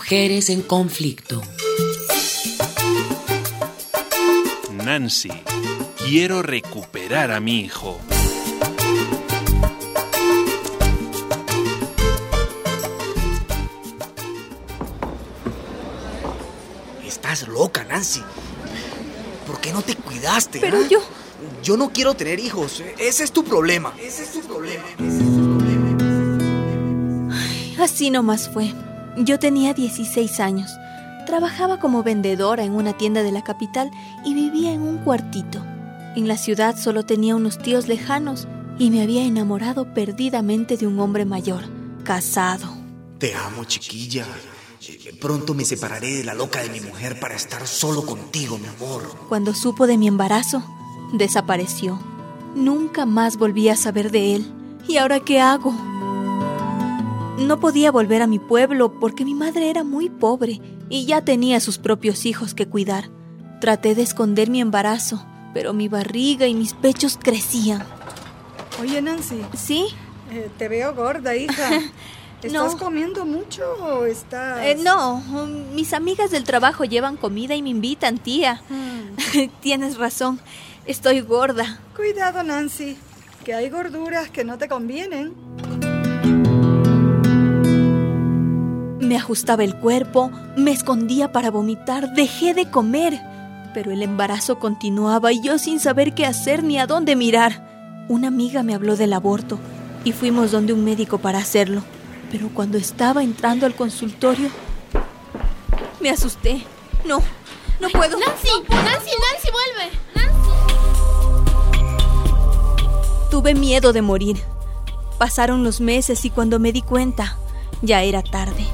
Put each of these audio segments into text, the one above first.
Mujeres en conflicto. Nancy, quiero recuperar a mi hijo. Estás loca, Nancy. ¿Por qué no te cuidaste? Pero Yo no quiero tener hijos. Ese es tu problema. Así nomás fue. Yo tenía 16 años. Trabajaba como vendedora en una tienda de la capital y vivía en un cuartito. En la ciudad solo tenía unos tíos lejanos y me había enamorado perdidamente de un hombre mayor, casado. Te amo, chiquilla. Pronto me separaré de la loca de mi mujer para estar solo contigo, mi amor. Cuando supo de mi embarazo, desapareció. Nunca más volví a saber de él. ¿Y ahora qué hago? No podía volver a mi pueblo porque mi madre era muy pobre y ya tenía sus propios hijos que cuidar. Traté de esconder mi embarazo, pero mi barriga y mis pechos crecían. Oye, Nancy. ¿Sí? Te veo gorda, hija. ¿Estás No. comiendo mucho o estás...? No, mis amigas del trabajo llevan comida y me invitan, tía. Tienes razón, estoy gorda. Cuidado, Nancy, que hay gorduras que no te convienen. Me ajustaba el cuerpo, me escondía para vomitar, dejé de comer. Pero el embarazo continuaba y yo sin saber qué hacer ni a dónde mirar. Una amiga me habló del aborto y fuimos donde un médico para hacerlo. Pero cuando estaba entrando al consultorio, me asusté. No puedo. ¡Nancy! ¡Vuelve! Tuve miedo de morir. Pasaron los meses y cuando me di cuenta, ya era tarde.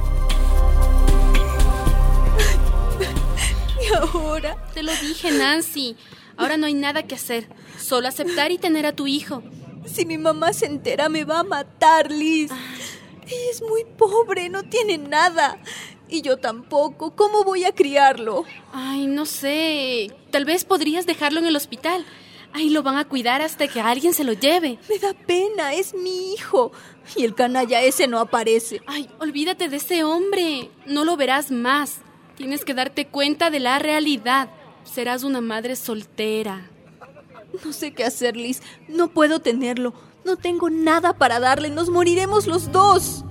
¿Y ahora? Te lo dije, Nancy. Ahora no hay nada que hacer. Solo aceptar y tener a tu hijo. Si mi mamá se entera, me va a matar, Liz. Ella es muy pobre, no tiene nada. Y yo tampoco. ¿Cómo voy a criarlo? Ay, no sé. Tal vez podrías dejarlo en el hospital. Ahí lo van a cuidar hasta que alguien se lo lleve. Me da pena, es mi hijo. Y el canalla ese no aparece. Ay, olvídate de ese hombre. No lo verás más. Tienes que darte cuenta de la realidad. Serás una madre soltera. No sé qué hacer, Liz. No puedo tenerlo. No tengo nada para darle. Nos moriremos los dos.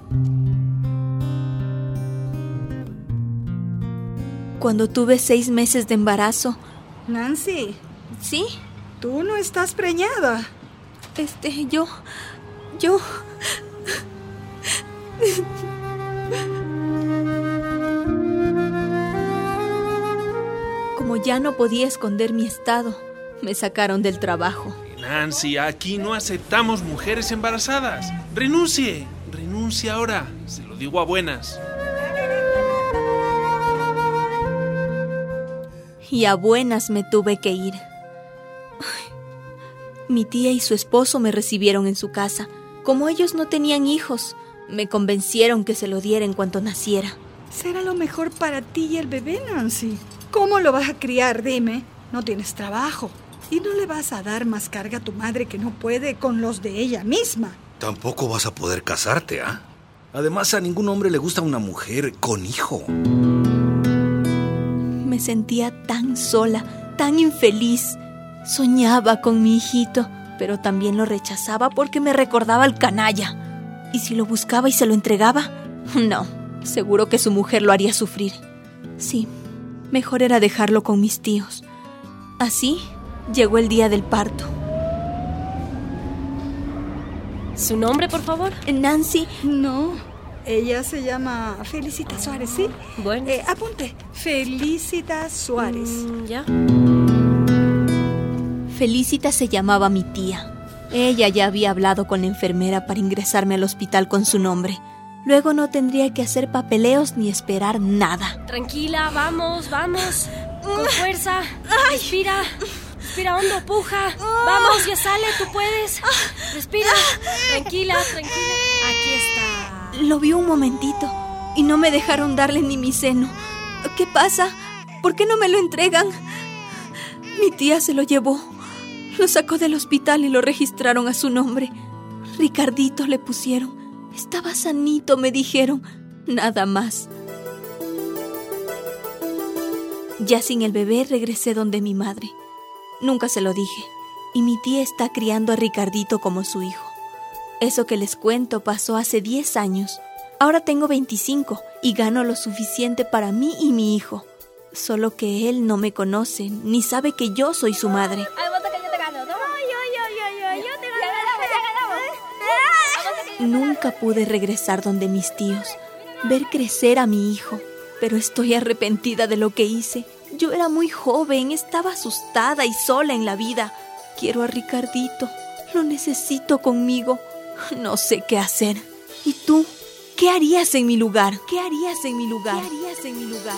Cuando tuve 6 meses de embarazo... Nancy, ¿Sí? tú no estás preñada. Yo... Como ya no podía esconder mi estado, me sacaron del trabajo. Nancy, aquí no aceptamos mujeres embarazadas. Renuncie ahora. Se lo digo a buenas. Y a buenas me tuve que ir. Mi tía y su esposo me recibieron en su casa. Como ellos no tenían hijos, me convencieron que se lo diera en cuanto naciera. Será lo mejor para ti y el bebé, Nancy. ¿Cómo lo vas a criar? Dime. No tienes trabajo. Y no le vas a dar más carga a tu madre que no puede con los de ella misma. Tampoco vas a poder casarte, ¿ah? Además, a ningún hombre le gusta una mujer con hijo. Me sentía tan sola, tan infeliz. Soñaba con mi hijito, pero también lo rechazaba porque me recordaba al canalla. ¿Y si lo buscaba y se lo entregaba? No, seguro que su mujer lo haría sufrir. Sí, mejor era dejarlo con mis tíos. Así llegó el día del parto. ¿Su nombre, por favor? Nancy. No, ella se llama Felicita Suárez, ¿sí? Bueno. Apunte, Felicita Suárez. Ya. Felicita se llamaba mi tía. Ella ya había hablado con la enfermera para ingresarme al hospital con su nombre. Luego no tendría que hacer papeleos ni esperar nada. Tranquila, vamos. Con fuerza. Respira hondo, puja. Vamos, ya sale, tú puedes. Respira. Tranquila. Aquí está. Lo vi un momentito y no me dejaron darle ni mi seno. ¿Qué pasa? ¿Por qué no me lo entregan? Mi tía se lo llevó. Lo sacó del hospital y lo registraron a su nombre. Ricardito le pusieron. Estaba sanito, me dijeron. Nada más. Ya sin el bebé regresé donde mi madre. Nunca se lo dije, y mi tía está criando a Ricardito como su hijo. Eso que les cuento pasó hace 10 años. Ahora tengo 25 y gano lo suficiente para mí y mi hijo. Solo que él no me conoce, ni sabe que yo soy su madre. Nunca pude regresar donde mis tíos, ver crecer a mi hijo, pero estoy arrepentida de lo que hice. Yo era muy joven, estaba asustada y sola en la vida. Quiero a Ricardito, lo necesito conmigo. No sé qué hacer. ¿Y tú? ¿Qué harías en mi lugar? ¿Qué harías en mi lugar? ¿Qué harías en mi lugar?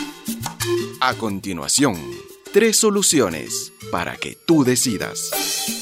A continuación, 3 soluciones para que tú decidas.